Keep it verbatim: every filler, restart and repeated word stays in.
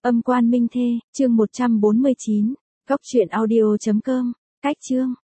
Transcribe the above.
Âm quan minh thê, chương một trăm bốn mươi chín, góc truyện audio chấm com, cách chương.